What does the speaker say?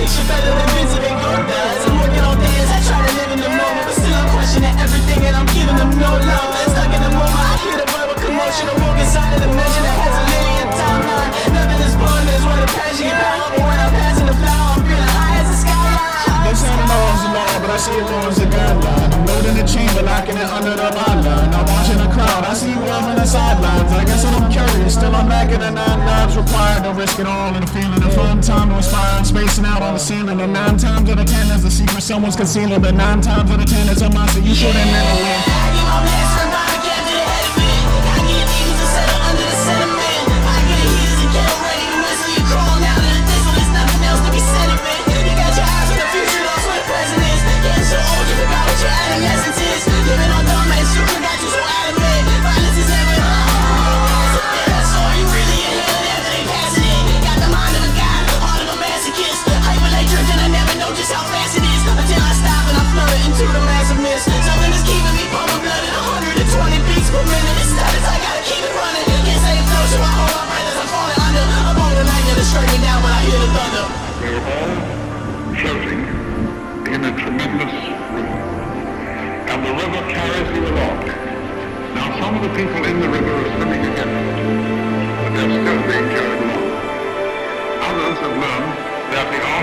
picture better than Vincent Van Gogh does. I'm working all day as I try to live in the moment, but still I'm questioning everything and I'm giving them no love. Stuck in the moment, I hear the verbal commotion. I walk inside of the dimension that has a linear timeline. Nothing is fun, there's what a passion get power. But when I'm passing the flower, I'm feeling high as the skyline. They say the law is the law, but I see it more as a guideline. I'm loading the chamber, locking it under the line. I'm watching the crowd, I see you on the sidelines. I guess I'm curious, still I'm lacking the 9 lives required to risk it all and the feeling of fun time to inspire. I'm spacing out on the ceiling, and 9 times out of 10 there's a secret someone's concealing. But 9 times out of 10 it's a monster you shouldn't never win. I get my blast from by the cap to the head of it. I get demons to settle under the sentiment. I get the heaters and get ready to whistle. You crawl down to the diesel, there's nothing else to be sentiment. You got your eyes on the future, lost where the present is. Getting so old you forgot what your adolescence is. Living on dumb and super got you so adamant. Violence is ever that's all you really inhale after they passing it. Got the mind of a god, heart of a masochist. Hyperlate and I never know just how fast it is. Until I stop and I flutter into the massive mist. Something is keeping me pumping blood at 120 beats per minute. It's status, I gotta keep it running. Can't say it's no, so I hold my breath as I'm falling under. I'm on the night that it's striking down when I hear the thunder. We're all floating in a tremendous river, and the river carries you along. Now some of the people in the river are swimming against it, but they're still being carried along. Others have learned that the